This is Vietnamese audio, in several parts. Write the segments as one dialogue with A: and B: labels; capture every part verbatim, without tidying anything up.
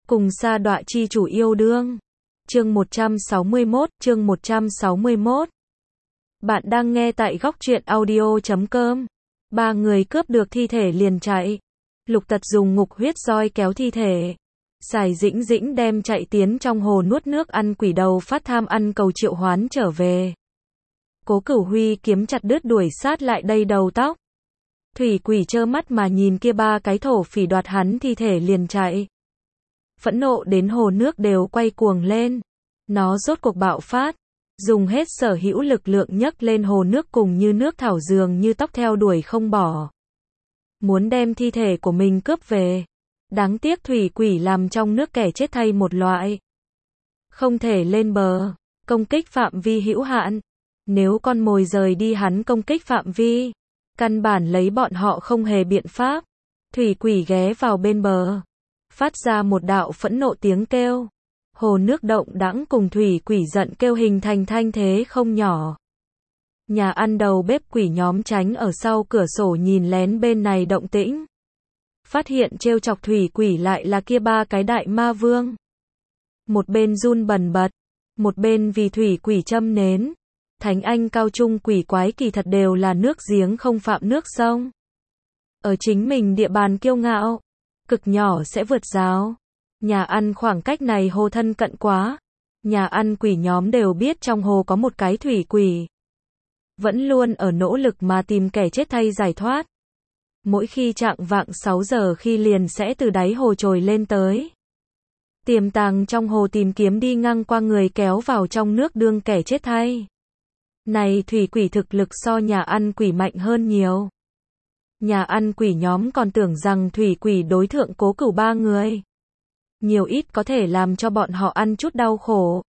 A: Cùng sa đọa chi chủ yêu đương. Chương một trăm sáu mươi mốt, chương một trăm sáu mươi mốt. Bạn đang nghe tại góc truyện audio chấm com. Ba người cướp được thi thể liền chạy. Lục Tật dùng ngục huyết roi kéo thi thể. Sài Dĩnh Dĩnh đem chạy tiến trong hồ nuốt nước ăn quỷ đầu phát tham ăn cầu triệu hoán trở về. Cố Cửu Huy kiếm chặt đứt đuổi sát lại đây đầu tóc. Thủy Quỷ trơ mắt mà nhìn kia ba cái thổ phỉ đoạt hắn thi thể liền chạy. Phẫn nộ đến hồ nước đều quay cuồng lên. Nó rốt cuộc bạo phát, dùng hết sở hữu lực lượng nhấc lên hồ nước cùng như nước thảo dường như tóc theo đuổi không bỏ. Muốn đem thi thể của mình cướp về. Đáng tiếc Thủy Quỷ làm trong nước kẻ chết thay một loại. Không thể lên bờ, công kích phạm vi hữu hạn. Nếu con mồi rời đi hắn công kích phạm vi, căn bản lấy bọn họ không hề biện pháp. Thủy Quỷ ghé vào bên bờ, phát ra một đạo phẫn nộ tiếng kêu. Hồ nước động đãng cùng Thủy Quỷ giận kêu hình thành thanh thế không nhỏ. Nhà ăn đầu bếp quỷ nhóm tránh ở sau cửa sổ nhìn lén bên này động tĩnh. Phát hiện trêu chọc Thủy Quỷ lại là kia ba cái đại ma vương. Một bên run bần bật, một bên vì Thủy Quỷ châm nến. Thánh Anh cao trung quỷ quái kỳ thật đều là nước giếng không phạm nước sông. Ở chính mình địa bàn kiêu ngạo, cực nhỏ sẽ vượt rào. Nhà ăn khoảng cách này hồ thân cận quá. Nhà ăn quỷ nhóm đều biết trong hồ có một cái Thủy Quỷ. Vẫn luôn ở nỗ lực mà tìm kẻ chết thay giải thoát. Mỗi khi chạng vạng sáu giờ khi liền sẽ từ đáy hồ trồi lên tới. Tiềm tàng trong hồ tìm kiếm đi ngang qua người kéo vào trong nước đương kẻ chết thay. Này Thủy Quỷ thực lực so nhà ăn quỷ mạnh hơn nhiều. Nhà ăn quỷ nhóm còn tưởng rằng Thủy Quỷ đối thượng Cố Cửu ba người. Nhiều ít có thể làm cho bọn họ ăn chút đau khổ.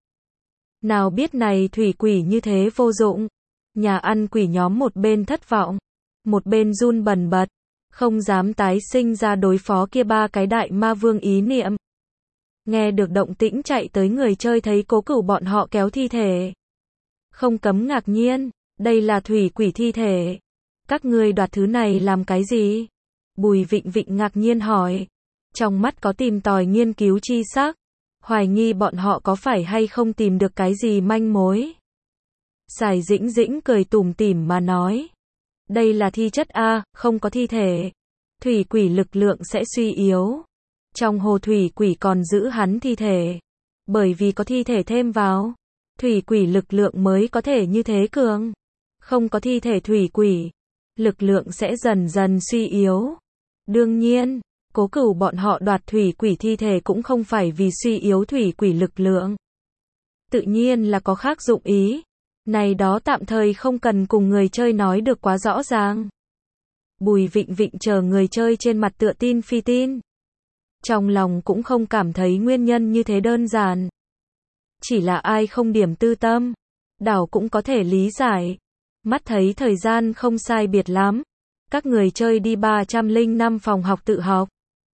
A: Nào biết này Thủy Quỷ như thế vô dụng. Nhà ăn quỷ nhóm một bên thất vọng, một bên run bần bật, không dám tái sinh ra đối phó kia ba cái đại ma vương ý niệm. Nghe được động tĩnh chạy tới người chơi thấy Cố Cửu bọn họ kéo thi thể. Không cấm ngạc nhiên, đây là Thủy Quỷ thi thể. Các ngươi đoạt thứ này làm cái gì? Bùi Vịnh Vịnh ngạc nhiên hỏi. Trong mắt có tìm tòi nghiên cứu chi sắc. Hoài nghi bọn họ có phải hay không tìm được cái gì manh mối. Sài Dĩnh Dĩnh cười tủm tỉm mà nói. Đây là thi chất A, không có thi thể. Thủy Quỷ lực lượng sẽ suy yếu. Trong hồ Thủy Quỷ còn giữ hắn thi thể. Bởi vì có thi thể thêm vào, Thủy Quỷ lực lượng mới có thể như thế cường. Không có thi thể Thủy Quỷ, lực lượng sẽ dần dần suy yếu. Đương nhiên, Cố Cửu bọn họ đoạt Thủy Quỷ thi thể cũng không phải vì suy yếu Thủy Quỷ lực lượng. Tự nhiên là có khác dụng ý. Này đó tạm thời không cần cùng người chơi nói được quá rõ ràng. Bùi Vịnh Vịnh chờ người chơi trên mặt tựa tin phi tin. Trong lòng cũng không cảm thấy nguyên nhân như thế đơn giản. Chỉ là ai không điểm tư tâm, đảo cũng có thể lý giải. Mắt thấy thời gian không sai biệt lắm. Các người chơi đi ba trăm lẻ năm phòng học tự học.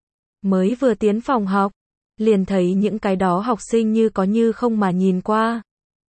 A: Mới vừa tiến phòng học, liền thấy những cái đó học sinh như có như không mà nhìn qua.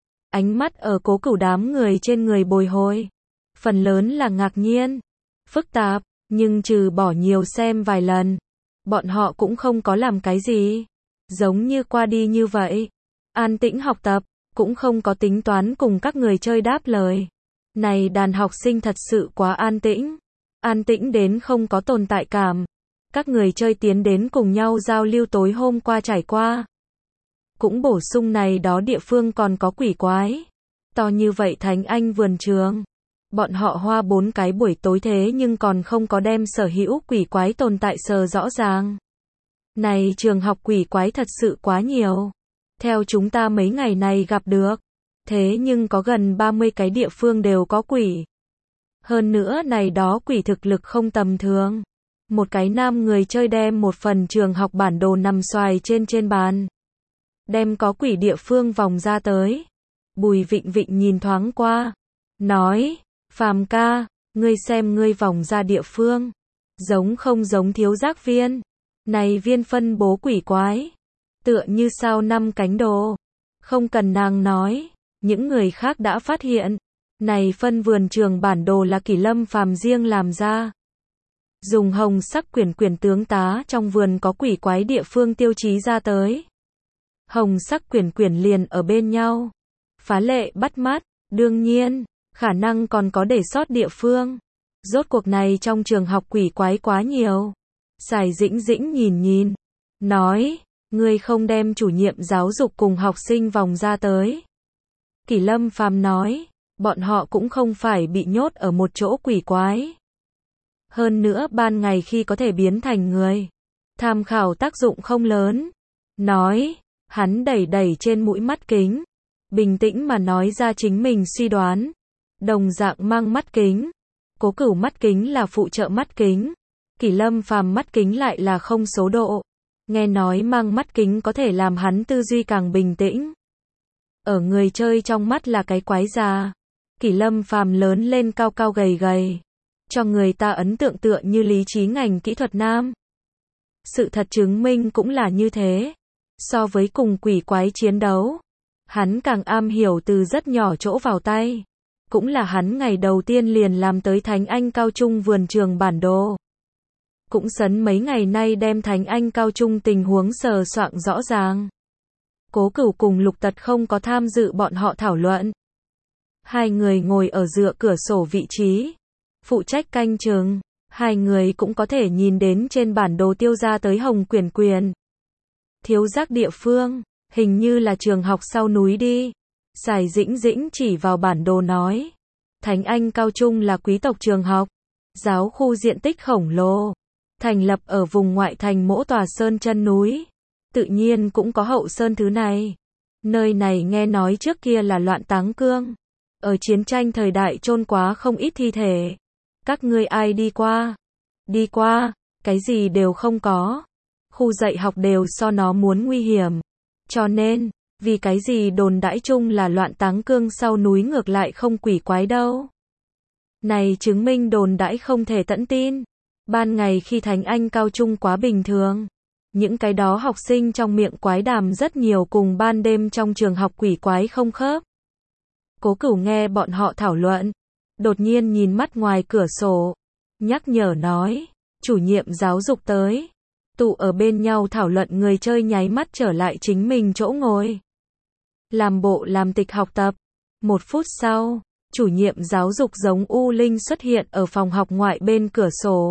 A: Ánh mắt ở Cố Cửu đám người trên người bồi hồi. Phần lớn là ngạc nhiên, phức tạp, nhưng trừ bỏ nhiều xem vài lần. Bọn họ cũng không có làm cái gì. Giống như qua đi như vậy. An tĩnh học tập, cũng không có tính toán cùng các người chơi đáp lời. Này đàn học sinh thật sự quá an tĩnh. An tĩnh đến không có tồn tại cảm. Các người chơi tiến đến cùng nhau giao lưu tối hôm qua trải qua. Cũng bổ sung này đó địa phương còn có quỷ quái. To như vậy Thánh Anh vườn trường. Bọn họ hoa bốn cái buổi tối thế nhưng còn không có đem sở hữu quỷ quái tồn tại sờ rõ ràng. Này trường học quỷ quái thật sự quá nhiều. Theo chúng ta mấy ngày này gặp được. Thế nhưng có gần ba mươi cái địa phương đều có quỷ. Hơn nữa này đó quỷ thực lực không tầm thường. Một cái nam người chơi đem một phần trường học bản đồ nằm xoài trên trên bàn. Đem có quỷ địa phương vòng ra tới. Bùi Vịnh Vịnh nhìn thoáng qua. Nói, Phàm ca, ngươi xem ngươi vòng ra địa phương. Giống không giống thiếu giác viên. Này viên phân bố quỷ quái. Tựa như sao năm cánh đồ. Không cần nàng nói. Những người khác đã phát hiện. Này phân vườn trường bản đồ là Kỷ Lâm Phàm riêng làm ra. dùng hồng sắc quyển quyển tướng tá trong vườn có quỷ quái địa phương tiêu chí ra tới. Hồng sắc quyển quyển liền ở bên nhau. Phá lệ bắt mắt, đương nhiên, khả năng còn có để sót địa phương. Rốt cuộc này trong trường học quỷ quái quá nhiều. Sài Dĩnh Dĩnh nhìn nhìn, nói, ngươi không đem chủ nhiệm giáo dục cùng học sinh vòng ra tới. Kỷ Lâm Phàm nói, bọn họ cũng không phải bị nhốt ở một chỗ quỷ quái. Hơn nữa ban ngày khi có thể biến thành người, tham khảo tác dụng không lớn. Nói, hắn đẩy đẩy trên mũi mắt kính, bình tĩnh mà nói ra chính mình suy đoán. Đồng dạng mang mắt kính, Cố Cửu mắt kính là phụ trợ mắt kính, Kỷ Lâm Phàm mắt kính lại là không số độ. Nghe nói mang mắt kính có thể làm hắn tư duy càng bình tĩnh. Ở người chơi trong mắt là cái quái già. Kỷ Lâm Phàm lớn lên cao cao gầy gầy, cho người ta ấn tượng tựa như lý trí ngành kỹ thuật nam. Sự thật chứng minh cũng là như thế. So với cùng quỷ quái chiến đấu, hắn càng am hiểu từ rất nhỏ chỗ vào tay. Cũng là hắn ngày đầu tiên liền làm tới Thánh Anh Cao Trung vườn trường bản đồ. Cũng sấn mấy ngày nay đem Thánh Anh Cao Trung tình huống sờ soạng rõ ràng. Cố Cửu cùng Lục Tật không có tham dự bọn họ thảo luận. Hai người ngồi ở dựa cửa sổ vị trí, phụ trách canh chừng. Hai người cũng có thể nhìn đến trên bản đồ tiêu ra tới hồng quyển quyển. Thiếu giác địa phương, hình như là trường học sau núi đi. Sài Dĩnh Dĩnh chỉ vào bản đồ nói, Thánh Anh Cao Trung là quý tộc trường học, giáo khu diện tích khổng lồ, thành lập ở vùng ngoại thành mỗi tòa sơn chân núi, tự nhiên cũng có hậu sơn thứ này. Nơi này nghe nói trước kia là loạn táng cương, ở chiến tranh thời đại chôn quá không ít thi thể. Các ngươi ai đi qua? Đi qua, cái gì đều không có. Khu dạy học đều so nó muốn nguy hiểm. Cho nên, vì cái gì đồn đãi chung là loạn táng cương sau núi ngược lại không quỷ quái đâu. Này chứng minh đồn đãi không thể tận tin. Ban ngày khi Thánh Anh Cao Trung quá bình thường. Những cái đó học sinh trong miệng quái đàm rất nhiều cùng ban đêm trong trường học quỷ quái không khớp. Cố Cửu nghe bọn họ thảo luận, đột nhiên nhìn mắt ngoài cửa sổ, nhắc nhở nói, chủ nhiệm giáo dục tới. Tụ ở bên nhau thảo luận người chơi nháy mắt trở lại chính mình chỗ ngồi. Làm bộ làm tịch học tập. Một phút sau, chủ nhiệm giáo dục giống U Linh xuất hiện ở phòng học ngoại bên cửa sổ.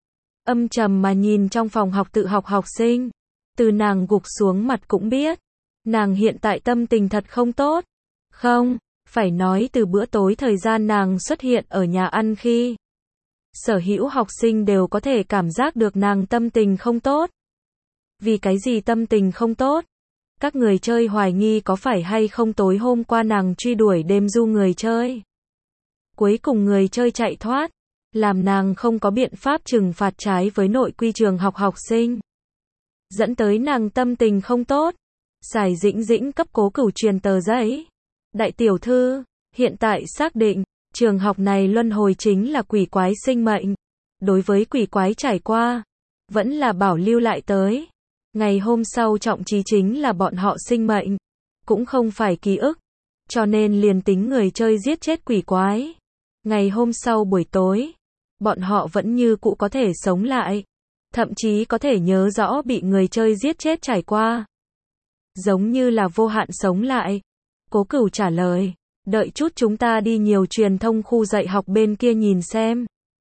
A: Âm trầm mà nhìn trong phòng học tự học học sinh. Từ nàng gục xuống mặt cũng biết. Nàng hiện tại tâm tình thật không tốt. Không, phải nói từ bữa tối thời gian nàng xuất hiện ở nhà ăn khi. Sở hữu học sinh đều có thể cảm giác được nàng tâm tình không tốt. Vì cái gì tâm tình không tốt? Các người chơi hoài nghi có phải hay không tối hôm qua nàng truy đuổi đêm du người chơi. Cuối cùng người chơi chạy thoát, làm nàng không có biện pháp trừng phạt trái với nội quy trường học học sinh. Dẫn tới nàng tâm tình không tốt. Sài Dĩnh Dĩnh cấp Cố Cửu truyền tờ giấy. Đại tiểu thư, hiện tại xác định, trường học này luân hồi chính là quỷ quái sinh mệnh. Đối với quỷ quái trải qua, vẫn là bảo lưu lại tới. Ngày hôm sau trọng trí chính là bọn họ sinh mệnh, cũng không phải ký ức. Cho nên liền tính người chơi giết chết quỷ quái. Ngày hôm sau buổi tối, bọn họ vẫn như cũ có thể sống lại. Thậm chí có thể nhớ rõ bị người chơi giết chết trải qua. Giống như là vô hạn sống lại. Cố Cửu trả lời, đợi chút chúng ta đi nhiều truyền thông khu dạy học bên kia nhìn xem.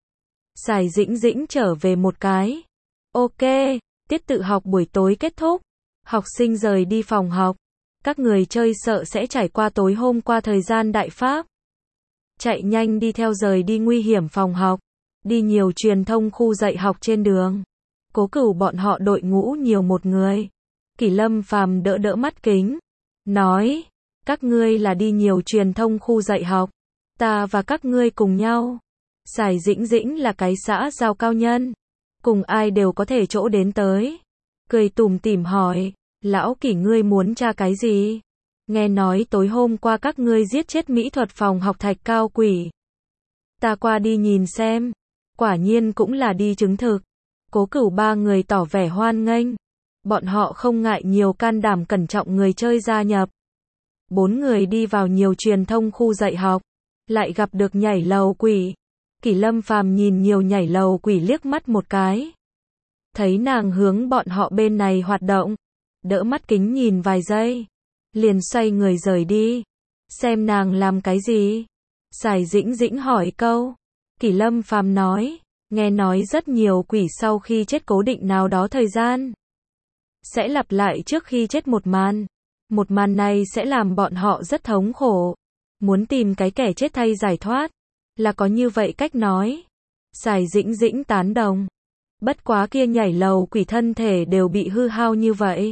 A: Sài Dĩnh Dĩnh trở về một cái. Ok, tiết tự học buổi tối kết thúc. Học sinh rời đi phòng học. Các người chơi sợ sẽ trải qua tối hôm qua thời gian đại pháp. Chạy nhanh đi theo rời đi nguy hiểm phòng học. Đi nhiều truyền thông khu dạy học trên đường. Cố Cửu bọn họ đội ngũ nhiều một người. Kỷ Lâm Phàm đỡ đỡ mắt kính. Nói, các ngươi là đi nhiều truyền thông khu dạy học. Ta và các ngươi cùng nhau. Sài Dĩnh Dĩnh là cái xã giao cao nhân. Cùng ai đều có thể chỗ đến tới. Cười tủm tỉm hỏi, lão Kỷ ngươi muốn tra cái gì? Nghe nói tối hôm qua các ngươi giết chết mỹ thuật phòng học Thạch Cao quỷ. Ta qua đi nhìn xem. Quả nhiên cũng là đi chứng thực. Cố Cửu ba người tỏ vẻ hoan nghênh. Bọn họ không ngại nhiều can đảm cẩn trọng người chơi gia nhập. Bốn người đi vào nhiều truyền thông khu dạy học. Lại gặp được nhảy lầu quỷ. Kỷ Lâm Phàm nhìn nhiều nhảy lầu quỷ liếc mắt một cái. Thấy nàng hướng bọn họ bên này hoạt động, đỡ mắt kính nhìn vài giây, liền xoay người rời đi. Xem nàng làm cái gì? Sài Dĩnh Dĩnh hỏi câu. Kỷ Lâm Phàm nói, nghe nói rất nhiều quỷ sau khi chết cố định nào đó thời gian sẽ lặp lại trước khi chết một màn. Một màn này sẽ làm bọn họ rất thống khổ. Muốn tìm cái kẻ chết thay giải thoát, là có như vậy cách nói. Sài Dĩnh Dĩnh tán đồng. Bất quá kia nhảy lầu quỷ thân thể đều bị hư hao như vậy.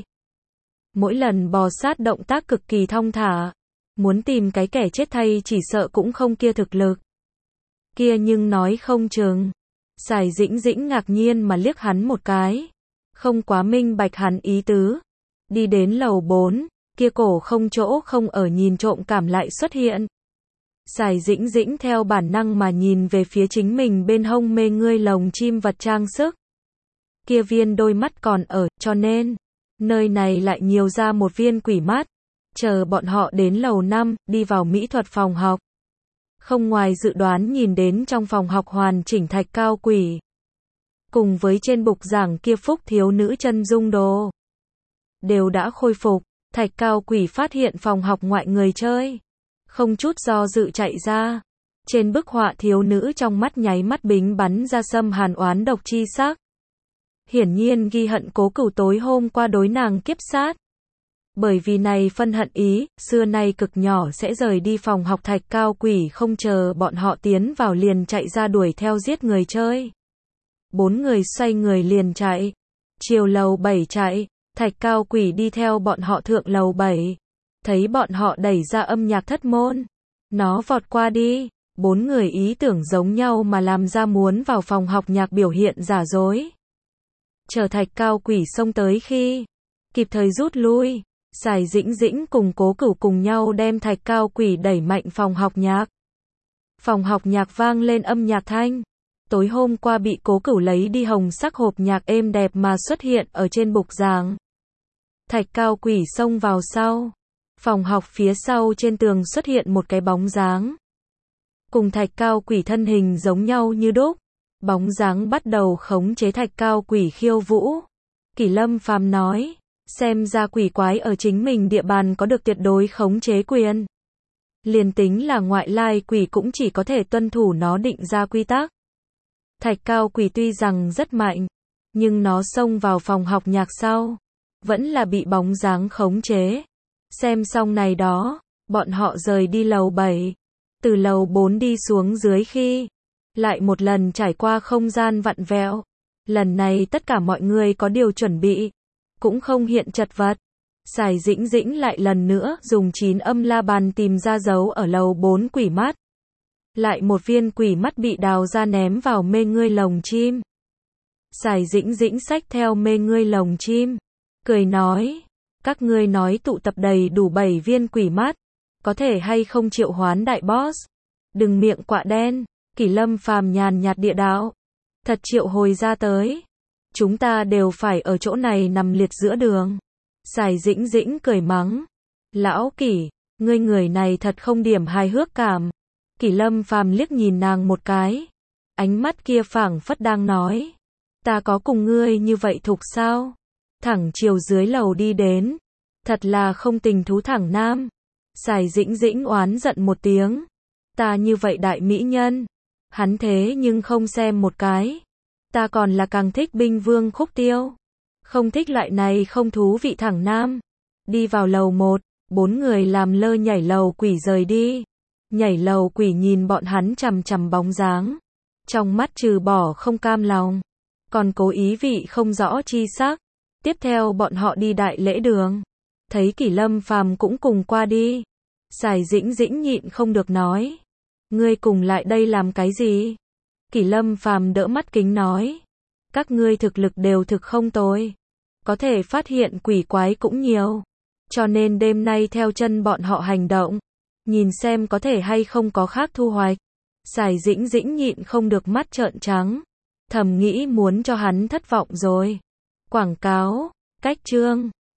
A: Mỗi lần bò sát động tác cực kỳ thong thả. Muốn tìm cái kẻ chết thay chỉ sợ cũng không kia thực lực. Kia nhưng nói không chừng. Sài Dĩnh Dĩnh ngạc nhiên mà liếc hắn một cái. Không quá minh bạch hắn ý tứ. Đi đến lầu bốn, kia cổ không chỗ không ở nhìn trộm cảm lại xuất hiện. Sài Dĩnh Dĩnh theo bản năng mà nhìn về phía chính mình bên hông mê ngươi lồng chim vật trang sức. Kia viên đôi mắt còn ở, cho nên nơi này lại nhiều ra một viên quỷ mắt. Chờ bọn họ đến lầu năm, đi vào mỹ thuật phòng học. Không ngoài dự đoán nhìn đến trong phòng học hoàn chỉnh thạch cao quỷ. Cùng với trên bục giảng kia phúc thiếu nữ chân dung đồ. Đều đã khôi phục, thạch cao quỷ phát hiện phòng học ngoại người chơi. Không chút do dự chạy ra. Trên bức họa thiếu nữ trong mắt nháy mắt bính bắn ra xâm hàn oán độc chi sắc. Hiển nhiên ghi hận Cố Cửu tối hôm qua đối nàng kiếp sát. Bởi vì này phân hận ý, xưa nay cực nhỏ sẽ rời đi phòng học thạch cao quỷ không chờ bọn họ tiến vào liền chạy ra đuổi theo giết người chơi. Bốn người xoay người liền chạy. Chiều lầu bảy chạy, thạch cao quỷ đi theo bọn họ thượng lầu bảy. Thấy bọn họ đẩy ra âm nhạc thất môn. Nó vọt qua đi, bốn người ý tưởng giống nhau mà làm ra muốn vào phòng học nhạc biểu hiện giả dối. Chờ thạch cao quỷ xông tới khi kịp thời rút lui. Sài Dĩnh Dĩnh cùng Cố Cửu cùng nhau đem thạch cao quỷ đẩy mạnh phòng học nhạc. Phòng học nhạc vang lên âm nhạc thanh. Tối hôm qua bị Cố Cửu lấy đi hồng sắc hộp nhạc êm đẹp mà xuất hiện ở trên bục giảng. Thạch cao quỷ xông vào sau. Phòng học phía sau trên tường xuất hiện một cái bóng dáng. Cùng thạch cao quỷ thân hình giống nhau như đúc. Bóng dáng bắt đầu khống chế thạch cao quỷ khiêu vũ. Kỷ Lâm Phàm nói. Xem ra quỷ quái ở chính mình địa bàn có được tuyệt đối khống chế quyền. Liền tính là ngoại lai quỷ cũng chỉ có thể tuân thủ nó định ra quy tắc. Thạch cao quỷ tuy rằng rất mạnh, nhưng nó xông vào phòng học nhạc sau, vẫn là bị bóng dáng khống chế. Xem xong này đó, bọn họ rời đi lầu bảy, từ lầu bốn đi xuống dưới khi, lại một lần trải qua không gian vặn vẹo. Lần này tất cả mọi người có điều chuẩn bị. Cũng không hiện chật vật. Sài Dĩnh Dĩnh lại lần nữa dùng chín âm la bàn tìm ra dấu ở lầu bốn quỷ mắt. Lại một viên quỷ mắt bị đào ra ném vào mê ngươi lồng chim. Sài Dĩnh Dĩnh xách theo mê ngươi lồng chim. Cười nói. Các ngươi nói tụ tập đầy đủ bảy viên quỷ mắt. Có thể hay không triệu hoán đại boss. Đừng miệng quạ đen. Kỷ Lâm Phàm nhàn nhạt địa đạo. Thật triệu hồi ra tới. Chúng ta đều phải ở chỗ này nằm liệt giữa đường. Sài Dĩnh Dĩnh cười mắng. Lão Kỷ, ngươi người này thật không điểm hài hước cảm. Kỷ Lâm Phàm liếc nhìn nàng một cái. Ánh mắt kia phảng phất đang nói. Ta có cùng ngươi như vậy thục sao? Thẳng chiều dưới lầu đi đến. Thật là không tình thú thẳng nam. Sài Dĩnh Dĩnh oán giận một tiếng. Ta như vậy đại mỹ nhân. Hắn thế nhưng không xem một cái. Ta còn là càng thích binh vương Khúc Tiêu. Không thích loại này không thú vị thẳng nam. Đi vào lầu một, bốn người làm lơ nhảy lầu quỷ rời đi. Nhảy lầu quỷ nhìn bọn hắn chằm chằm bóng dáng. Trong mắt trừ bỏ không cam lòng. Còn cố ý vị không rõ chi sắc. Tiếp theo bọn họ đi đại lễ đường. Thấy Kỷ Lâm Phàm cũng cùng qua đi. Sài Dĩnh Dĩnh nhịn không được nói. Ngươi cùng lại đây làm cái gì? Kỷ Lâm Phàm đỡ mắt kính nói. Các ngươi thực lực đều thực không tồi. Có thể phát hiện quỷ quái cũng nhiều. Cho nên đêm nay theo chân bọn họ hành động. Nhìn xem có thể hay không có khác thu hoạch. Sài Dĩnh Dĩnh nhịn không được mắt trợn trắng. Thầm nghĩ muốn cho hắn thất vọng rồi. Quảng cáo, cách chương.